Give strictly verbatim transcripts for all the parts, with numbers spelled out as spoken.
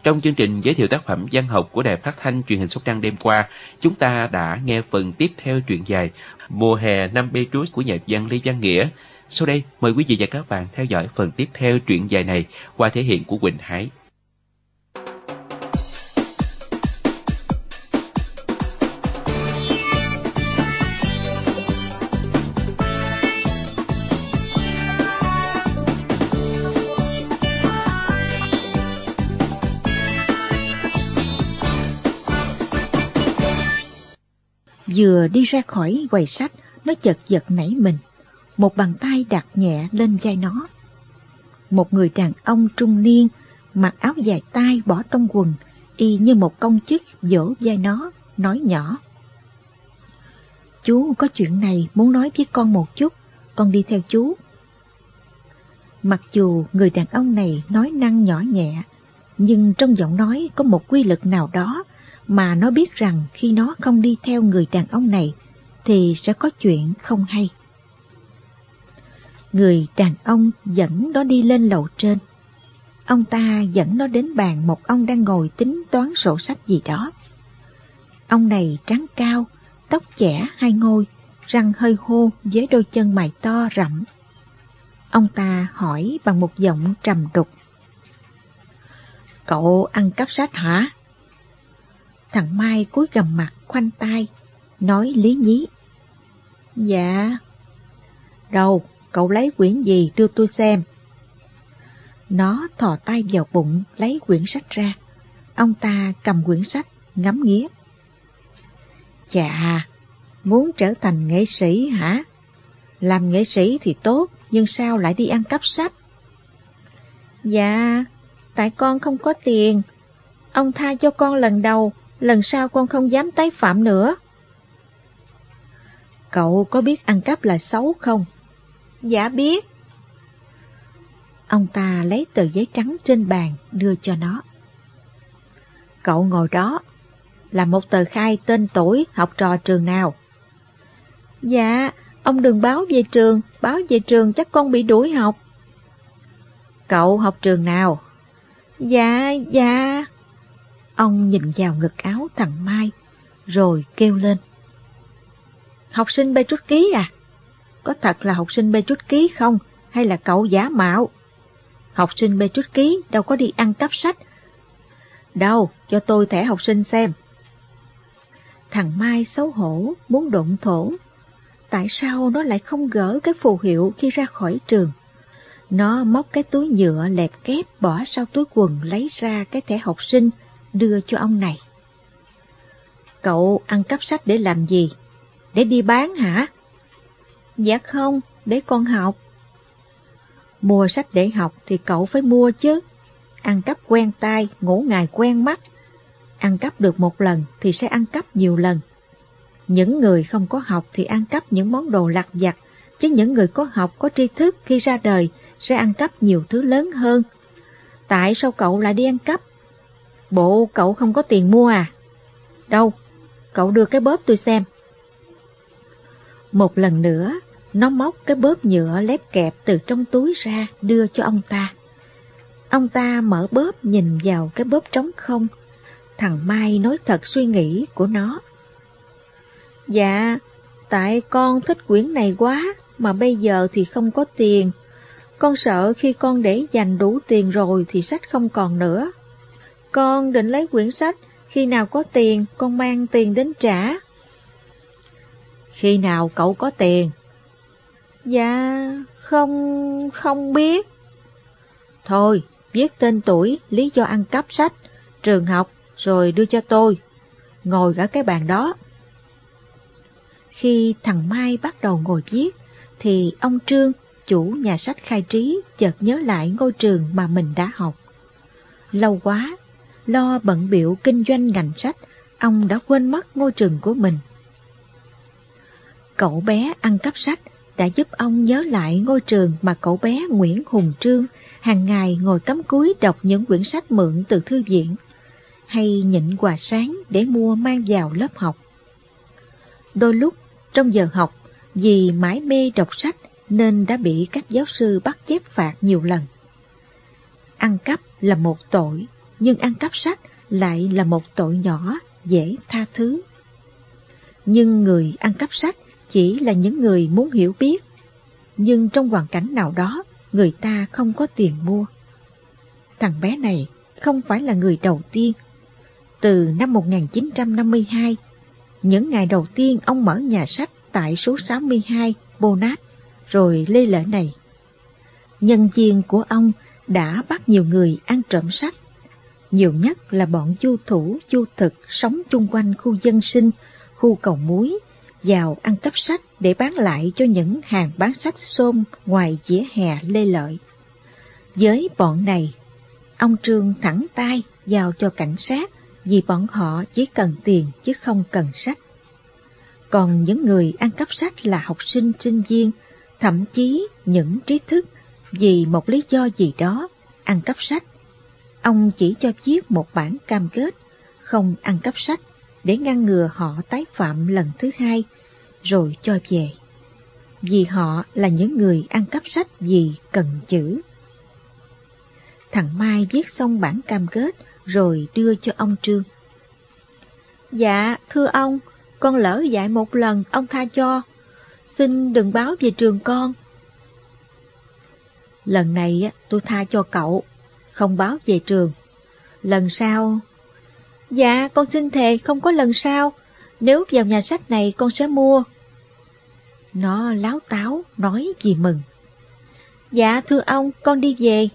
Trong chương trình giới thiệu tác phẩm văn học của Đài Phát thanh Truyền hình Sóc Trăng đêm qua, chúng ta đã nghe phần tiếp theo truyện dài Mùa hè năm Petrus của nhà văn Lê Văn Nghĩa. Sau đây, mời quý vị và các bạn theo dõi phần tiếp theo truyện dài này qua thể hiện của Quỳnh Hải. Vừa đi ra khỏi quầy sách, nó chợt giật nảy mình. Một bàn tay đặt nhẹ lên vai nó. Một người đàn ông trung niên, mặc áo dài tay bỏ trong quần, y như một công chức vỗ vai nó, nói nhỏ: "Chú có chuyện này muốn nói với con một chút, con đi theo chú." Mặc dù người đàn ông này nói năng nhỏ nhẹ, nhưng trong giọng nói có một quy lực nào đó mà nó biết rằng khi nó không đi theo người đàn ông này thì sẽ có chuyện không hay. Người đàn ông dẫn nó đi lên lầu trên. Ông ta dẫn nó đến bàn một ông đang ngồi tính toán sổ sách gì đó. Ông này trán cao, tóc chẻ hai ngôi, răng hơi hô với đôi chân mày to rậm. Ông ta hỏi bằng một giọng trầm đục: "Cậu ăn cắp sách hả?" Thằng Mai cúi gằm mặt khoanh tay, nói lý nhí: "Dạ." "Đâu, cậu lấy quyển gì đưa tôi xem." Nó thò tay vào bụng lấy quyển sách ra. Ông ta cầm quyển sách ngắm nghía. "Chà, muốn trở thành nghệ sĩ hả? Làm nghệ sĩ thì tốt, nhưng sao lại đi ăn cắp sách?" "Dạ, tại con không có tiền. Ông tha cho con lần đầu, lần sau con không dám tái phạm nữa." "Cậu có biết ăn cắp là xấu không?" "Dạ biết." Ông ta lấy tờ giấy trắng trên bàn đưa cho nó. "Cậu ngồi đó, làm một tờ khai tên tuổi, học trò trường nào." "Dạ, ông đừng báo về trường, báo về trường chắc con bị đuổi học." "Cậu học trường nào?" "Dạ, dạ." Ông nhìn vào ngực áo thằng Mai, rồi kêu lên: "Học sinh Petrus Ký à? Có thật là học sinh Petrus Ký không, hay là cậu giả mạo? Học sinh Petrus Ký đâu có đi ăn cắp sách. Đâu, cho tôi thẻ học sinh xem." Thằng Mai xấu hổ, muốn độn thổ. Tại sao nó lại không gỡ cái phù hiệu khi ra khỏi trường? Nó móc cái túi nhựa lẹp kép bỏ sau túi quần, lấy ra cái thẻ học sinh, đưa cho ông này. "Cậu ăn cắp sách để làm gì? Để đi bán hả?" "Dạ không, để con học." "Mua sách để học thì cậu phải mua chứ. Ăn cắp quen tai, ngủ ngài quen mắt. Ăn cắp được một lần thì sẽ ăn cắp nhiều lần. Những người không có học thì ăn cắp những món đồ lặt vặt, chứ những người có học, có tri thức khi ra đời sẽ ăn cắp nhiều thứ lớn hơn. Tại sao cậu lại đi ăn cắp? Bộ cậu không có tiền mua à? Đâu, cậu đưa cái bóp tôi xem." Một lần nữa, nó móc cái bóp nhựa lép kẹp từ trong túi ra đưa cho ông ta. Ông ta mở bóp nhìn vào cái bóp trống không. Thằng Mai nói thật suy nghĩ của nó: "Dạ, tại con thích quyển này quá, mà bây giờ thì không có tiền. Con sợ khi con để dành đủ tiền rồi thì sách không còn nữa. Con định lấy quyển sách, khi nào có tiền con mang tiền đến trả." "Khi nào cậu có tiền?" "Dạ, không, không biết." "Thôi, viết tên tuổi, lý do ăn cắp sách, trường học, rồi đưa cho tôi. Ngồi ở cái bàn đó." Khi thằng Mai bắt đầu ngồi viết, thì ông Trương, chủ nhà sách Khai Trí, chợt nhớ lại ngôi trường mà mình đã học. Lâu quá, lo bận bịu kinh doanh ngành sách, ông đã quên mất ngôi trường của mình. Cậu bé ăn cắp sách đã giúp ông nhớ lại ngôi trường mà cậu bé Nguyễn Hùng Trương hàng ngày ngồi cắm cúi đọc những quyển sách mượn từ thư viện, hay nhịn quà sáng để mua mang vào lớp học. Đôi lúc, trong giờ học, vì mải mê đọc sách nên đã bị các giáo sư bắt chép phạt nhiều lần. Ăn cắp là một tội, nhưng ăn cắp sách lại là một tội nhỏ dễ tha thứ. Nhưng người ăn cắp sách chỉ là những người muốn hiểu biết, nhưng trong hoàn cảnh nào đó người ta không có tiền mua. Thằng bé này không phải là người đầu tiên. Từ năm một nghìn chín trăm năm mươi hai, những ngày đầu tiên ông mở nhà sách tại số sáu mươi hai Bonat, rồi lê lỡ này. Nhân viên của ông đã bắt nhiều người ăn trộm sách, nhiều nhất là bọn du thủ, du thực sống chung quanh khu dân sinh, khu cầu muối, vào ăn cắp sách để bán lại cho những hàng bán sách xôm ngoài vỉa hè lê lợi. Với bọn này, ông Trương thẳng tay giao cho cảnh sát vì bọn họ chỉ cần tiền chứ không cần sách. Còn những người ăn cắp sách là học sinh, sinh viên, thậm chí những trí thức, vì một lý do gì đó ăn cắp sách, ông chỉ cho viết một bản cam kết không ăn cắp sách để ngăn ngừa họ tái phạm lần thứ hai, rồi cho về. Vì họ là những người ăn cắp sách vì cần chữ. Thằng Mai viết xong bản cam kết rồi đưa cho ông Trương. Dạ, thưa ông, con lỡ dạy một lần, ông tha cho. Xin đừng báo về trường con. Lần này tôi tha cho cậu, không báo về trường. Lần sau... Dạ, con xin thề không có lần sau. Nếu vào nhà sách này con sẽ mua. Nó láo táo nói vì mừng. Dạ thưa ông, con đi về.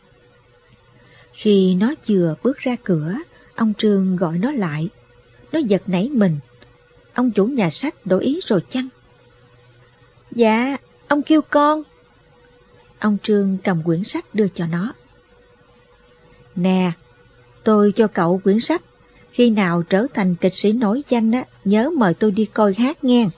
Khi nó vừa bước ra cửa, ông Trương gọi nó lại. Nó giật nảy mình. Ông chủ nhà sách đổi ý rồi chăng? Dạ, ông kêu con. Ông Trương cầm quyển sách đưa cho nó. Nè, tôi cho cậu quyển sách. Khi nào trở thành kịch sĩ nổi danh á, nhớ mời tôi đi coi hát nghe.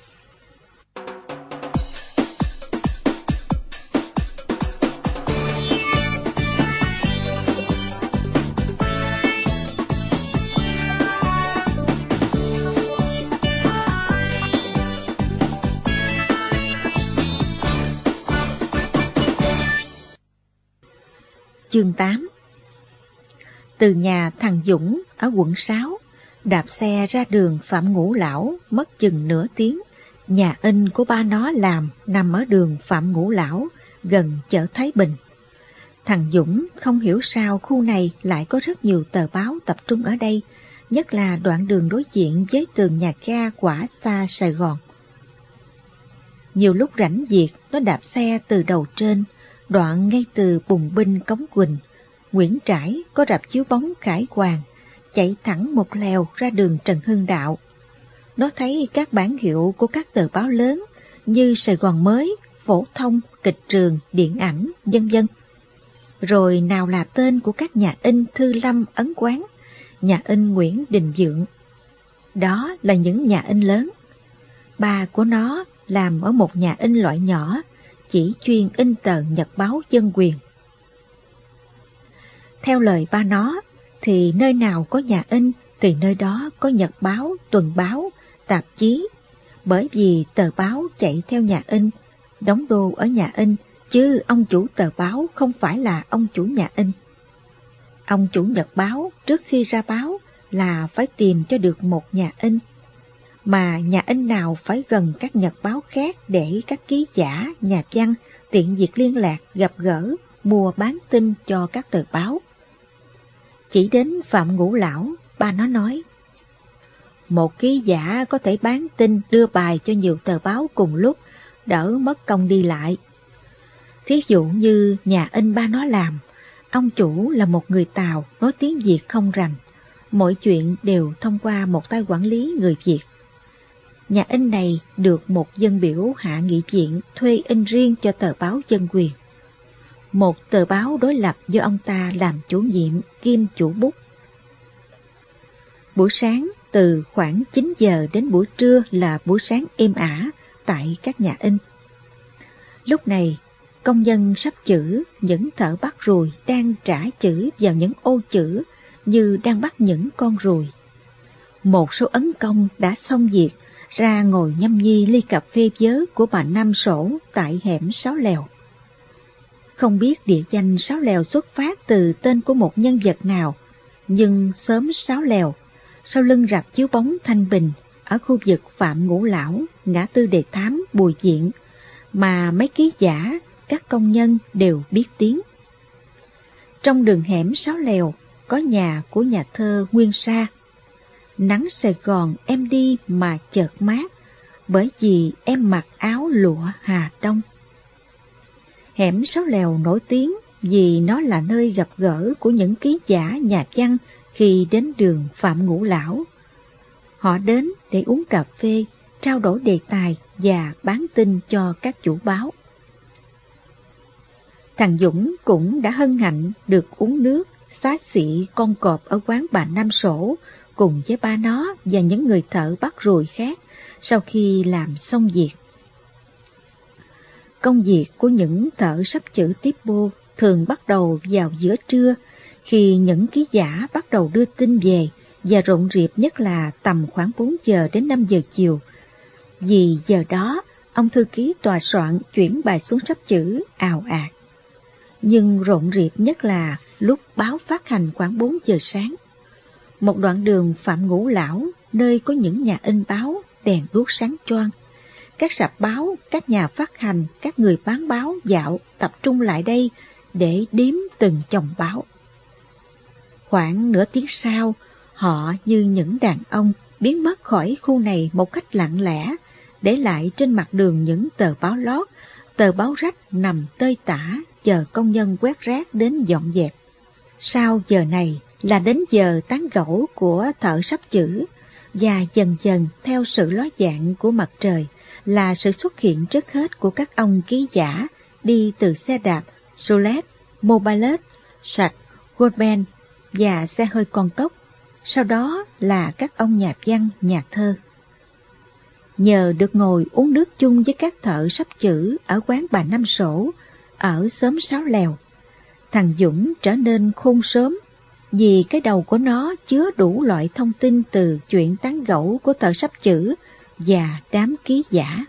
Chương tám. Từ nhà thằng Dũng ở quận sáu, đạp xe ra đường Phạm Ngũ Lão mất chừng nửa tiếng. Nhà in của ba nó làm nằm ở đường Phạm Ngũ Lão, gần chợ Thái Bình. Thằng Dũng không hiểu sao khu này lại có rất nhiều tờ báo tập trung ở đây, nhất là đoạn đường đối diện với tường nhà ga Quả Xa Sài Gòn. Nhiều lúc rảnh việc, nó đạp xe từ đầu trên, đoạn ngay từ Bùng Binh Cống Quỳnh, Nguyễn Trãi có rạp chiếu bóng Khải Hoàng, chạy thẳng một lèo ra đường Trần Hưng Đạo. Nó thấy các bản hiệu của các tờ báo lớn như Sài Gòn Mới, Phổ Thông, Kịch Trường, Điện Ảnh, vân vân. Rồi nào là tên của các nhà in Thư Lâm, Ấn Quán, nhà in Nguyễn Đình Vượng. Đó là những nhà in lớn. Ba của nó làm ở một nhà in loại nhỏ, chỉ chuyên in tờ nhật báo Dân Quyền. Theo lời ba nó, thì nơi nào có nhà in thì nơi đó có nhật báo, tuần báo, tạp chí. Bởi vì tờ báo chạy theo nhà in, đóng đô ở nhà in, chứ ông chủ tờ báo không phải là ông chủ nhà in. Ông chủ nhật báo trước khi ra báo là phải tìm cho được một nhà in. Mà nhà in nào phải gần các nhật báo khác để các ký giả, nhà văn tiện việc liên lạc, gặp gỡ, mua bán tin cho các tờ báo. Chỉ đến Phạm Ngũ Lão, ba nó nói, một ký giả có thể bán tin đưa bài cho nhiều tờ báo cùng lúc, đỡ mất công đi lại. Thí dụ như nhà in ba nó làm, ông chủ là một người Tàu nói tiếng Việt không rành, mọi chuyện đều thông qua một tay quản lý người Việt. Nhà in này được một dân biểu Hạ nghị viện thuê in riêng cho tờ báo Dân Quyền, một tờ báo đối lập do ông ta làm chủ nhiệm kiêm chủ bút. Buổi sáng từ khoảng chín giờ đến buổi trưa là buổi sáng êm ả tại các nhà in. Lúc này, công nhân sắp chữ, những thợ bắt ruồi đang trả chữ vào những ô chữ như đang bắt những con ruồi. Một số ấn công đã xong việc, ra ngồi nhâm nhi ly cà phê vớ của bà Năm Sổ tại hẻm Sáu Lèo. Không biết địa danh Sáu Lèo xuất phát từ tên của một nhân vật nào, Nhưng xóm Sáo Lèo, sau lưng rạp chiếu bóng Thanh Bình, ở khu vực Phạm Ngũ Lão, ngã tư Đề Thám, Bùi Diện, mà mấy ký giả, các công nhân đều biết tiếng. Trong đường hẻm Sáo Lèo có nhà của nhà thơ Nguyên Sa. Nắng Sài Gòn em đi mà chợt mát, bởi vì em mặc áo lụa Hà Đông. Hẻm Sáo Lèo nổi tiếng vì nó là nơi gặp gỡ của những ký giả nhà văn khi đến đường Phạm Ngũ Lão. Họ đến để uống cà phê, trao đổi đề tài và bán tin cho các chủ báo. Thằng Dũng cũng đã hân hạnh được uống nước xá xị con cọp ở quán bà Năm Sổ cùng với ba nó và những người thợ bắt ruồi khác sau khi làm xong việc. Công việc của những thợ sắp chữ tiếp bô thường bắt đầu vào giữa trưa, khi những ký giả bắt đầu đưa tin về, và rộn rịp nhất là tầm khoảng bốn giờ đến năm giờ chiều. Vì giờ đó, ông thư ký tòa soạn chuyển bài xuống sắp chữ ào ạt. Nhưng rộn rịp nhất là lúc báo phát hành khoảng bốn giờ sáng. Một đoạn đường Phạm Ngũ Lão, nơi có những nhà in báo, đèn đuốc sáng choang. Các rạp báo, các nhà phát hành, các người bán báo dạo tập trung lại đây để đếm từng chồng báo. Khoảng nửa tiếng sau, họ như những đàn ông biến mất khỏi khu này một cách lặng lẽ, để lại trên mặt đường những tờ báo lót, tờ báo rách nằm tơi tả, chờ công nhân quét rác đến dọn dẹp. Sau giờ này là đến giờ tán gẫu của thợ sắp chữ, và dần dần theo sự ló dạng của mặt trời là sự xuất hiện trước hết của các ông ký giả đi từ xe đạp, Solet, Mobilet, Sạch, Goldman và xe hơi con cốc. Sau đó là các ông nhà văn, nhà thơ. Nhờ được ngồi uống nước chung với các thợ sắp chữ ở quán bà Năm Sổ, ở xóm Sáo Lèo, thằng Dũng trở nên khôn sớm, vì cái đầu của nó chứa đủ loại thông tin từ chuyện tán gẫu của thợ sắp chữ và đám ký giả.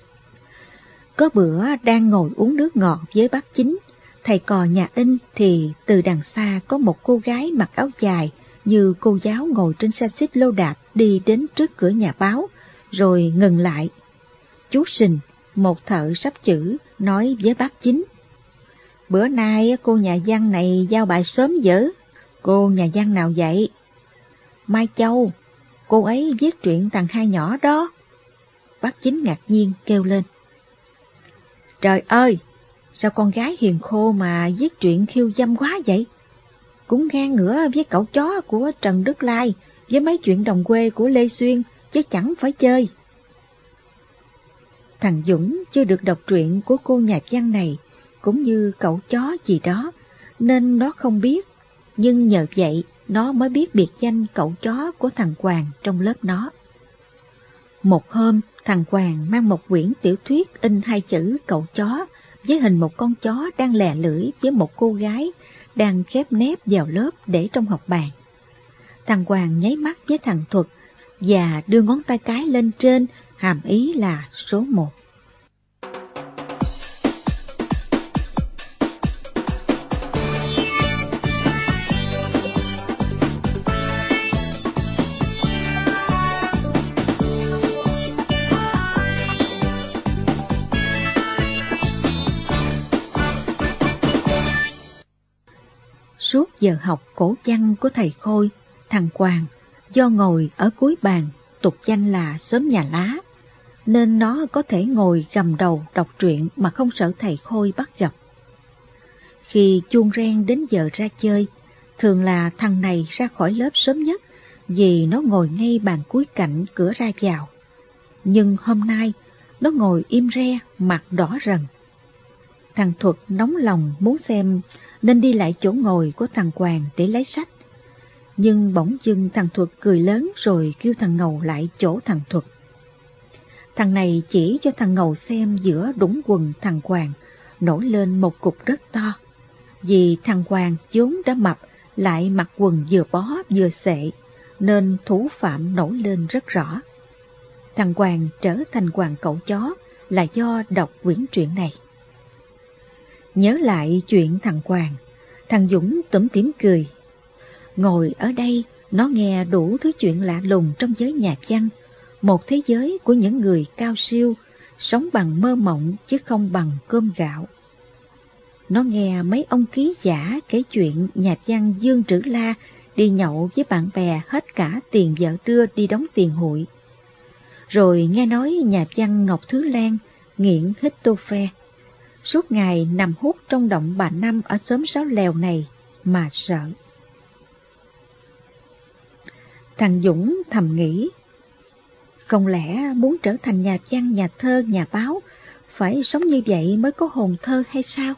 Có bữa đang ngồi uống nước ngọt với bác Chính, thầy cò nhà in, thì từ đằng xa có một cô gái mặc áo dài như cô giáo ngồi trên xe xích lô đạp đi đến trước cửa nhà báo, rồi ngừng lại. Chú Sình, một thợ sắp chữ, nói với bác Chính: "Bữa nay cô nhà văn này giao bài sớm dữ." "Cô nhà văn nào vậy?" "Mai Châu, cô ấy viết truyện Thằng Hai Nhỏ đó." Bác Chính ngạc nhiên kêu lên: "Trời ơi, sao con gái hiền khô mà viết truyện khiêu dâm quá vậy? Cũng ngang ngửa với cậu chó của Trần Đức Lai, với mấy chuyện đồng quê của Lê Xuyên, chứ chẳng phải chơi." Thằng Dũng chưa được đọc truyện của cô nhà văn này, cũng như cậu chó gì đó, nên nó không biết. Nhưng nhờ vậy, nó mới biết biệt danh cậu chó của thằng Hoàng trong lớp nó. Một hôm, thằng Hoàng mang một quyển tiểu thuyết in hai chữ cậu chó, với hình một con chó đang lè lưỡi với một cô gái đang khép nép vào lớp để trong học bàn. Thằng Hoàng nháy mắt với thằng Thuật và đưa ngón tay cái lên trên, hàm ý là số một. Suốt giờ học cổ văn của thầy Khôi, thằng Hoàng, do ngồi ở cuối bàn, tục danh là xóm nhà lá, nên nó có thể ngồi gầm đầu đọc truyện mà không sợ thầy Khôi bắt gặp. Khi chuông reng đến giờ ra chơi, thường là thằng này ra khỏi lớp sớm nhất, vì nó ngồi ngay bàn cuối cạnh cửa ra vào. Nhưng hôm nay, nó ngồi im re, mặt đỏ rần. Thằng Thuật nóng lòng muốn xem, nên đi lại chỗ ngồi của thằng Hoàng để lấy sách. Nhưng bỗng dưng thằng Thuật cười lớn rồi kêu thằng Ngầu lại chỗ thằng Thuật. Thằng này chỉ cho thằng Ngầu xem giữa đũng quần thằng Hoàng nổi lên một cục rất to. Vì thằng Hoàng vốn đã mập, lại mặc quần vừa bó vừa xệ, nên thủ phạm nổi lên rất rõ. Thằng Hoàng trở thành Hoàng cậu chó là do đọc quyển truyện này. Nhớ lại chuyện thằng Hoàng, thằng Dũng tủm tỉm cười. Ngồi ở đây, nó nghe đủ thứ chuyện lạ lùng trong giới nhạc văn, một thế giới của những người cao siêu, sống bằng mơ mộng chứ không bằng cơm gạo. Nó nghe mấy ông ký giả kể chuyện nhạc văn Dương Trữ La đi nhậu với bạn bè hết cả tiền vợ đưa đi đóng tiền hụi. Rồi nghe nói nhạc văn Ngọc Thứ Lan nghiện hít tô phe, suốt ngày nằm hút trong động bà Năm ở xóm Sáu Lèo này mà sợ. Thằng Dũng thầm nghĩ, không lẽ muốn trở thành nhà văn, nhà thơ, nhà báo, phải sống như vậy mới có hồn thơ hay sao?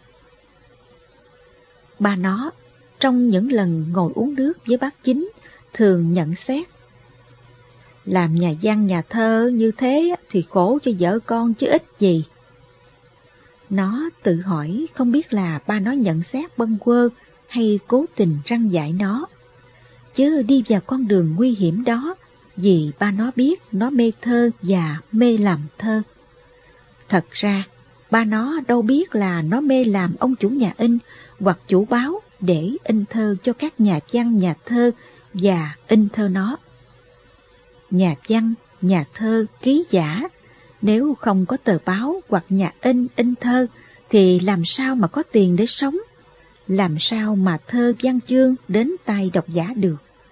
Ba nó, trong những lần ngồi uống nước với bác Chính, thường nhận xét. Làm nhà văn, nhà thơ như thế thì khổ cho vợ con chứ ít gì. Nó tự hỏi không biết là ba nó nhận xét bâng quơ hay cố tình răn dạy nó, chứ đi vào con đường nguy hiểm đó vì ba nó biết nó mê thơ và mê làm thơ. Thật ra, ba nó đâu biết là nó mê làm ông chủ nhà in hoặc chủ báo để in thơ cho các nhà văn, nhà thơ và in thơ nó. Nhà văn, nhà thơ, ký giả, nếu không có tờ báo hoặc nhà in, in thơ, thì làm sao mà có tiền để sống? Làm sao mà thơ văn chương đến tay độc giả được?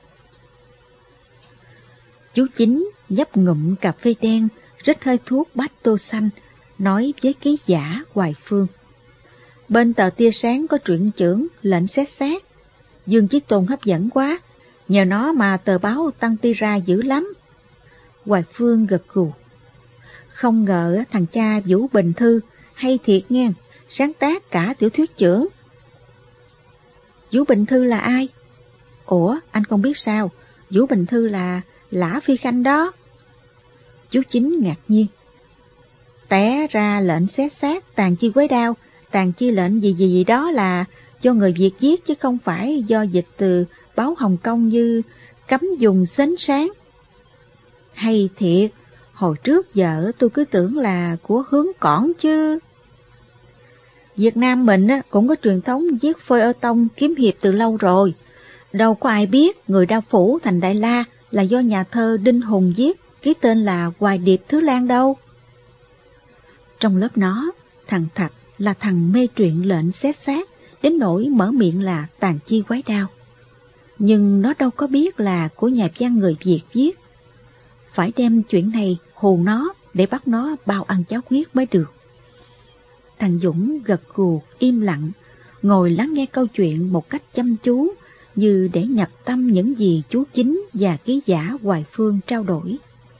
Chú Chính nhấp ngụm cà phê đen, rít hơi thuốc bát tô xanh, nói với ký giả Hoài Phương. Bên tờ Tia Sáng có truyện chưởng Lệnh Xét Xác. Dương Chí Tôn hấp dẫn quá, nhờ nó mà tờ báo tăng ti ra dữ lắm. Hoài Phương gật gù. Không ngờ thằng cha Vũ Bình Thư hay thiệt nghe, sáng tác cả tiểu thuyết chưởng. Vũ Bình Thư là ai? Ủa, anh không biết sao? Vũ Bình Thư là Lã Phi Khanh đó. Chú Chính ngạc nhiên. Té ra Lệnh Xét Xác, Tàn Chi Quế Đao, Tàn Chi Lệnh gì gì gì đó là do người Việt viết chứ không phải do dịch từ báo Hồng Kông như cấm dùng sến sáng. Hay thiệt, hồi trước giờ tôi cứ tưởng là của Hướng Cỏn chứ. Việt Nam mình cũng có truyền thống viết phơi ơ tông kiếm hiệp từ lâu rồi. Đâu có ai biết người Đao Phủ thành Đại La là do nhà thơ Đinh Hùng viết, ký tên là Hoài Điệp Thứ Lan đâu. Trong lớp nó, thằng Thạch là thằng mê truyện Lệnh Xét Xác, đến nỗi mở miệng là Tàn Chi Quái Đao. Nhưng nó đâu có biết là của nhà văn người Việt viết. Phải đem chuyện này hù nó để bắt nó bao ăn cháo huyết mới được. Thằng Dũng gật gù im lặng, ngồi lắng nghe câu chuyện một cách chăm chú, như để nhập tâm những gì chú Chính và ký giả Hoài Phương trao đổi.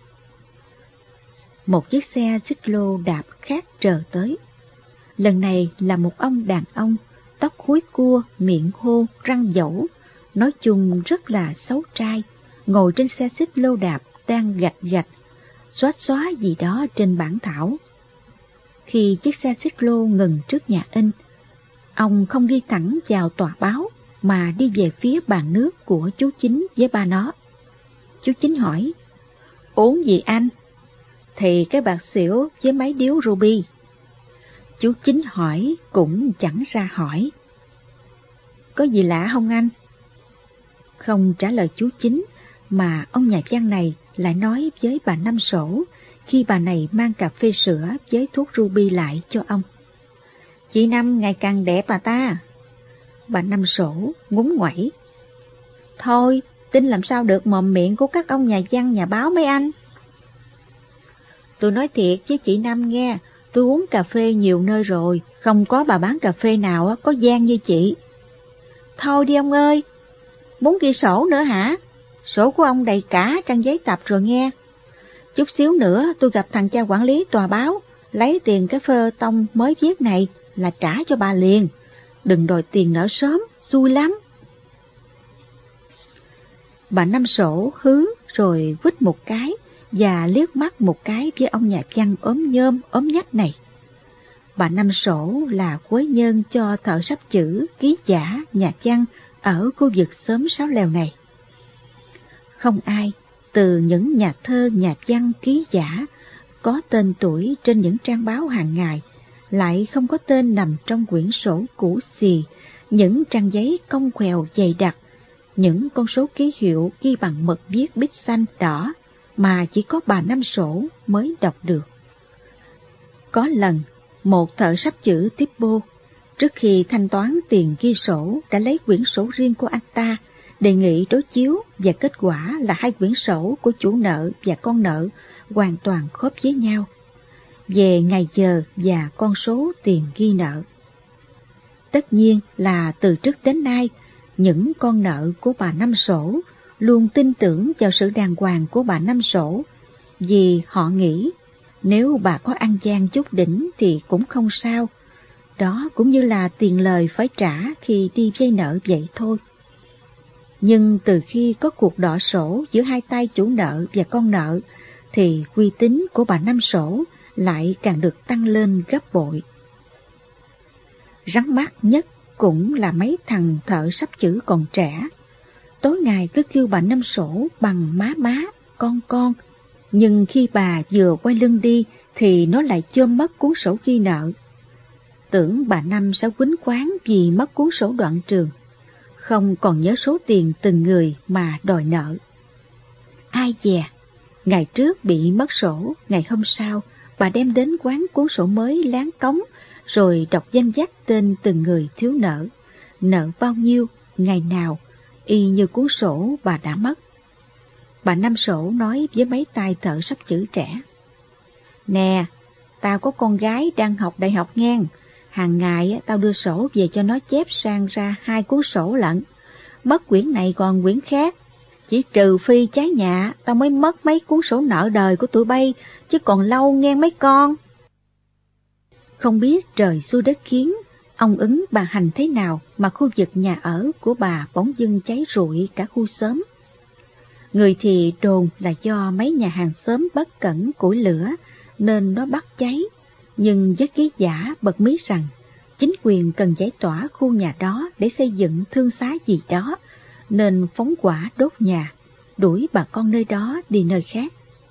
Một chiếc xe xích lô đạp khác trờ tới. Lần này là một ông đàn ông, tóc húi cua, miệng hô, răng dẫu, nói chung rất là xấu trai, ngồi trên xe xích lô đạp đang gạch gạch, xóa xóa gì đó trên bản thảo. Khi chiếc xe xích lô ngừng trước nhà in, ông không đi thẳng vào tòa báo mà đi về phía bàn nước của chú Chính với ba nó. Chú Chính hỏi, uống gì anh? Thì cái bạc xỉu với mấy điếu ruby. Chú Chính hỏi cũng chẳng ra hỏi. Có gì lạ không anh? Không trả lời chú Chính, mà ông nhà văn này lại nói với bà Năm Sổ khi bà này mang cà phê sữa với thuốc ruby lại cho ông. Chị Năm ngày càng đẹp bà ta. Bà Năm Sổ ngúng ngoẩy. Thôi, tin làm sao được mồm miệng của các ông nhà văn nhà báo mấy anh. Tôi nói thiệt với chị Năm nghe, tôi uống cà phê nhiều nơi rồi, không có bà bán cà phê nào có gian như chị. Thôi đi ông ơi, muốn ghi sổ nữa hả? Sổ của ông đầy cả trang giấy tập rồi nghe. Chút xíu nữa tôi gặp thằng cha quản lý tòa báo, lấy tiền cái phơ tông mới viết này là trả cho bà liền. Đừng đòi tiền nợ sớm, xui lắm. Bà Năm Sổ hứ rồi quýt một cái và liếc mắt một cái với ông nhà văn ốm nhôm ốm nhách này. Bà Năm Sổ là quế nhân cho thợ sắp chữ, ký giả, nhà văn ở khu vực xóm Sáu Lèo này. Không ai, từ những nhà thơ, nhà văn, ký giả, có tên tuổi trên những trang báo hàng ngày, lại không có tên nằm trong quyển sổ cũ xì, những trang giấy cong quèo dày đặc, những con số ký hiệu ghi bằng mực viết bít xanh đỏ mà chỉ có bà Năm Sổ mới đọc được. Có lần, một thợ sắp chữ tiếp bô, trước khi thanh toán tiền ghi sổ đã lấy quyển sổ riêng của anh ta, đề nghị đối chiếu và kết quả là hai quyển sổ của chủ nợ và con nợ hoàn toàn khớp với nhau về ngày giờ và con số tiền ghi nợ. Tất nhiên là từ trước đến nay, những con nợ của bà Năm Sổ luôn tin tưởng vào sự đàng hoàng của bà Năm Sổ, vì họ nghĩ nếu bà có ăn gian chút đỉnh thì cũng không sao. Đó cũng như là tiền lời phải trả khi đi vay nợ vậy thôi. Nhưng từ khi có cuộc đọ sổ giữa hai tay chủ nợ và con nợ, thì uy tín của bà Năm Sổ lại càng được tăng lên gấp bội. Rắn mắt nhất cũng là mấy thằng thợ sắp chữ còn trẻ. Tối ngày cứ kêu bà Năm Sổ bằng má má, con con. Nhưng khi bà vừa quay lưng đi thì nó lại chôm mất cuốn sổ ghi nợ. Tưởng bà Năm sẽ quýnh quán vì mất cuốn sổ đoạn trường, không còn nhớ số tiền từng người mà đòi nợ. Ai dè, ngày trước bị mất sổ, ngày hôm sau bà đem đến quán cuốn sổ mới láng cống, rồi đọc danh sách tên từng người thiếu nợ, nợ bao nhiêu, ngày nào, y như cuốn sổ bà đã mất. Bà Năm Sổ nói với mấy tay thợ sắp chữ trẻ: "Nè, tao có con gái đang học đại học ngang, hàng ngày tao đưa sổ về cho nó chép sang ra hai cuốn sổ lận, mất quyển này còn quyển khác. Chỉ trừ phi trái nhạ, tao mới mất mấy cuốn sổ nợ đời của tụi bay, chứ còn lâu nghe mấy con." Không biết trời xui đất khiến, ông ứng bà hành thế nào mà khu vực nhà ở của bà bỗng dưng cháy rụi cả khu xóm. Người thì đồn là do mấy nhà hàng xóm bất cẩn củi lửa nên nó bắt cháy, nhưng với ký giả bật mí rằng chính quyền cần giải tỏa khu nhà đó để xây dựng thương xá gì đó, nên phóng hỏa đốt nhà, đuổi bà con nơi đó đi nơi khác.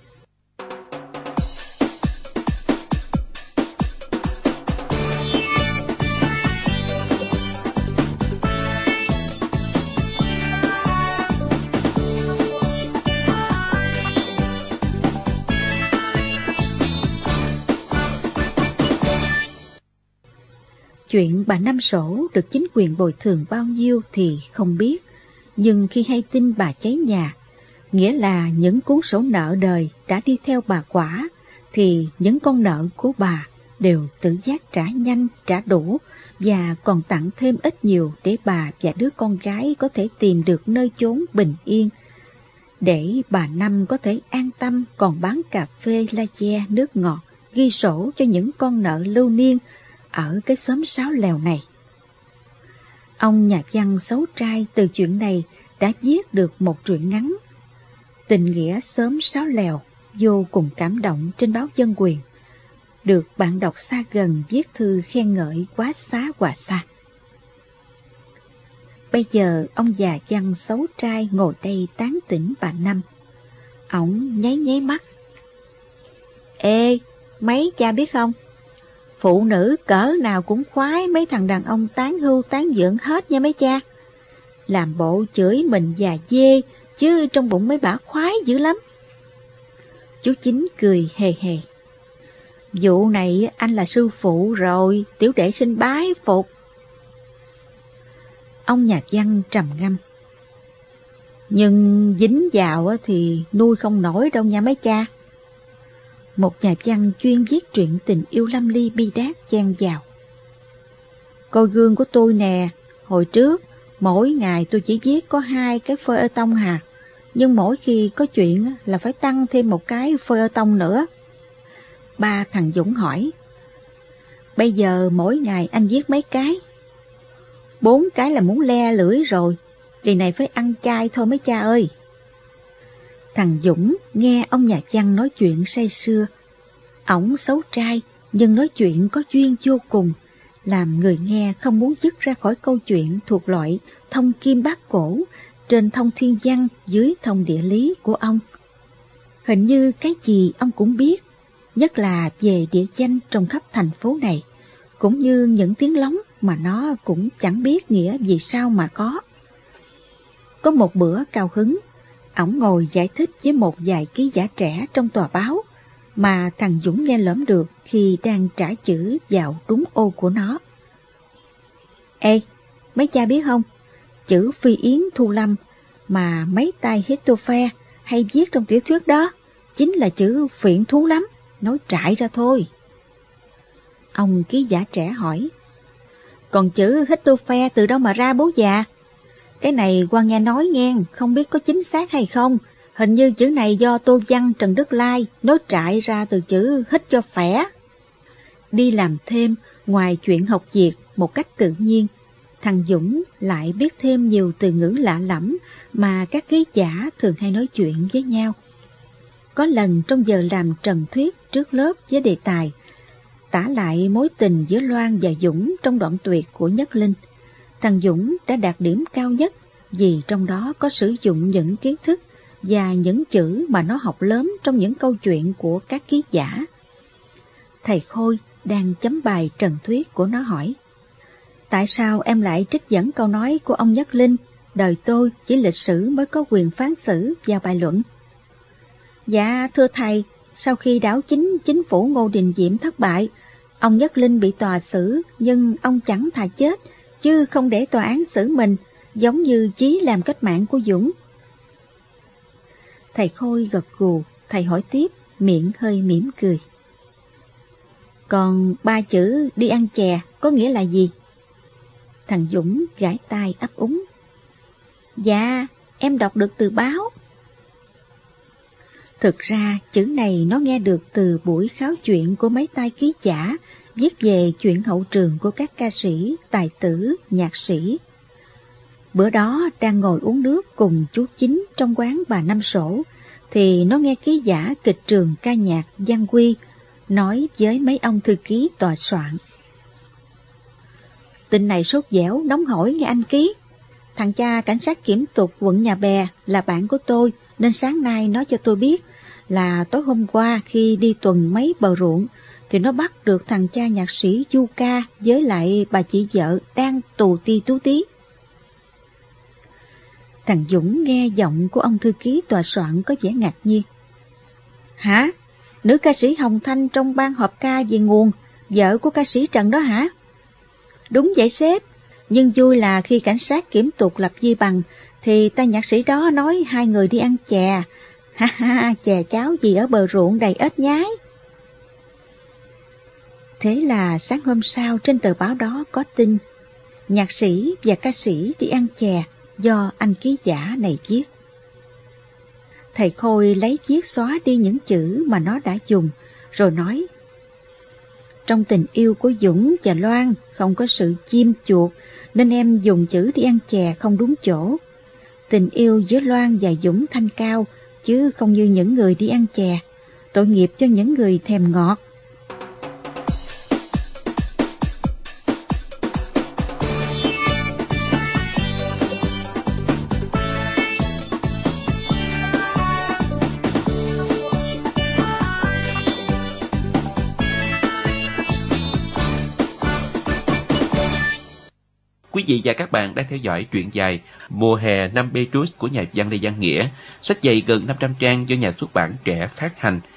Chuyện bà Năm Sổ được chính quyền bồi thường bao nhiêu thì không biết, nhưng khi hay tin bà cháy nhà, nghĩa là những cuốn sổ nợ đời đã đi theo bà quả, thì những con nợ của bà đều tự giác trả nhanh, trả đủ và còn tặng thêm ít nhiều để bà và đứa con gái có thể tìm được nơi chốn bình yên, để bà Năm có thể an tâm còn bán cà phê, latte, nước ngọt, ghi sổ cho những con nợ lưu niên ở cái xóm Sáo Lèo này. Ông nhà văn xấu trai từ chuyện này đã viết được một truyện ngắn Tình nghĩa xóm Sáo Lèo vô cùng cảm động trên báo Dân Quyền, được bạn đọc xa gần viết thư khen ngợi quá xá hòa xa. Bây giờ ông già văn xấu trai ngồi đây tán tỉnh bà Năm. Ổng nháy nháy mắt: "Ê, mấy cha biết không? Phụ nữ cỡ nào cũng khoái mấy thằng đàn ông tán hưu tán dưỡng hết nha mấy cha. Làm bộ chửi mình già dê, chứ trong bụng mấy bả khoái dữ lắm." Chú Chính cười hề hề: "Vụ này anh là sư phụ rồi, tiểu đệ xin bái phục." Ông nhà văn trầm ngâm: "Nhưng dính vào thì nuôi không nổi đâu nha mấy cha." Một nhà văn chuyên viết truyện tình yêu lâm ly bi đát chen vào: "Coi gương của tôi nè, hồi trước mỗi ngày tôi chỉ viết có hai cái phơi ơ tông hà, nhưng mỗi khi có chuyện là phải tăng thêm một cái phơi ơ tông nữa." Ba thằng Dũng hỏi: "Bây giờ mỗi ngày anh viết mấy cái?" "Bốn cái là muốn le lưỡi rồi, kỳ này phải ăn chay thôi mấy cha ơi." Thằng Dũng nghe ông nhà văn nói chuyện say sưa. Ổng xấu trai nhưng nói chuyện có duyên vô cùng, làm người nghe không muốn dứt ra khỏi câu chuyện thuộc loại thông kim bát cổ, trên thông thiên văn dưới thông địa lý của ông. Hình như cái gì ông cũng biết, nhất là về địa danh trong khắp thành phố này, cũng như những tiếng lóng mà nó cũng chẳng biết nghĩa vì sao mà có. có một bữa cao hứng, ổng ngồi giải thích với một vài ký giả trẻ trong tòa báo mà thằng Dũng nghe lỡm được khi đang trả chữ vào đúng ô của nó. Ê, mấy cha biết không, chữ Phi Yến Thu Lâm mà mấy tay Hitophe hay viết trong tiểu thuyết đó chính là chữ phiện thú lắm, nói trại ra thôi. Ông ký giả trẻ hỏi, còn chữ Hitophe từ đâu mà ra bố già? Cái này qua nghe nói nghe, không biết có chính xác hay không. Hình như chữ này do Tô Văn Trần Đức Lai nói trại ra từ chữ hít cho khỏe. Đi làm thêm, ngoài chuyện học Việt một cách tự nhiên, thằng Dũng lại biết thêm nhiều từ ngữ lạ lẫm mà các ký giả thường hay nói chuyện với nhau. Có lần trong giờ làm trần thuyết trước lớp với đề tài tả lại mối tình giữa Loan và Dũng trong đoạn tuyệt của Nhất Linh, thằng Dũng đã đạt điểm cao nhất vì trong đó có sử dụng những kiến thức và những chữ mà nó học lớn trong những câu chuyện của các ký giả. Thầy Khôi đang chấm bài trần thuyết của nó hỏi, tại sao em lại trích dẫn câu nói của ông Nhất Linh, đời tôi chỉ lịch sử mới có quyền phán xử vào bài luận? Dạ thưa thầy, sau khi đảo chính chính phủ Ngô Đình Diệm thất bại, ông Nhất Linh bị tòa xử, nhưng ông chẳng thà chết chứ không để tòa án xử mình, giống như chí làm cách mạng của Dũng. Thầy Khôi gật gù, thầy hỏi tiếp, miệng hơi mỉm cười. Còn ba chữ đi ăn chè có nghĩa là gì? Thằng Dũng gãi tai ấp úng. Dạ, em đọc được từ báo. Thực ra chữ này nó nghe được từ buổi kháo chuyện của mấy tay ký giả viết về chuyện hậu trường của các ca sĩ, tài tử, nhạc sĩ. Bữa đó đang ngồi uống nước cùng chú Chính trong quán bà Năm Sổ, thì nó nghe ký giả kịch trường ca nhạc Văn Quy nói với mấy ông thư ký tòa soạn. Tin này sốt dẻo, nóng hổi nghe anh ký. Thằng cha cảnh sát kiểm tục quận Nhà Bè là bạn của tôi, nên sáng nay nói cho tôi biết là tối hôm qua khi đi tuần mấy bờ ruộng thì nó bắt được thằng cha nhạc sĩ Du Ca với lại bà chị vợ đang tù ti tú tí. Thằng Dũng nghe giọng của ông thư ký tòa soạn có vẻ ngạc nhiên. Hả? Nữ ca sĩ Hồng Thanh trong ban họp ca về nguồn, vợ của ca sĩ Trần đó hả? Đúng vậy sếp, nhưng vui là khi cảnh sát kiểm tục lập vi bằng thì tay nhạc sĩ đó nói hai người đi ăn chè. Ha ha, chè cháo gì ở bờ ruộng đầy ếch nhái. Thế là sáng hôm sau trên tờ báo đó có tin nhạc sĩ và ca sĩ đi ăn chè do anh ký giả này viết. Thầy Khôi lấy viết xóa đi những chữ mà nó đã dùng, rồi nói: trong tình yêu của Dũng và Loan không có sự chim chuột, nên em dùng chữ đi ăn chè không đúng chỗ. Tình yêu giữa Loan và Dũng thanh cao, chứ không như những người đi ăn chè. Tội nghiệp cho những người thèm ngọt. Quý vị và các bạn đang theo dõi truyện dài Mùa hè năm Petrus của nhà văn Lê Văn Nghĩa, sách dày gần năm trăm trang do nhà xuất bản Trẻ phát hành.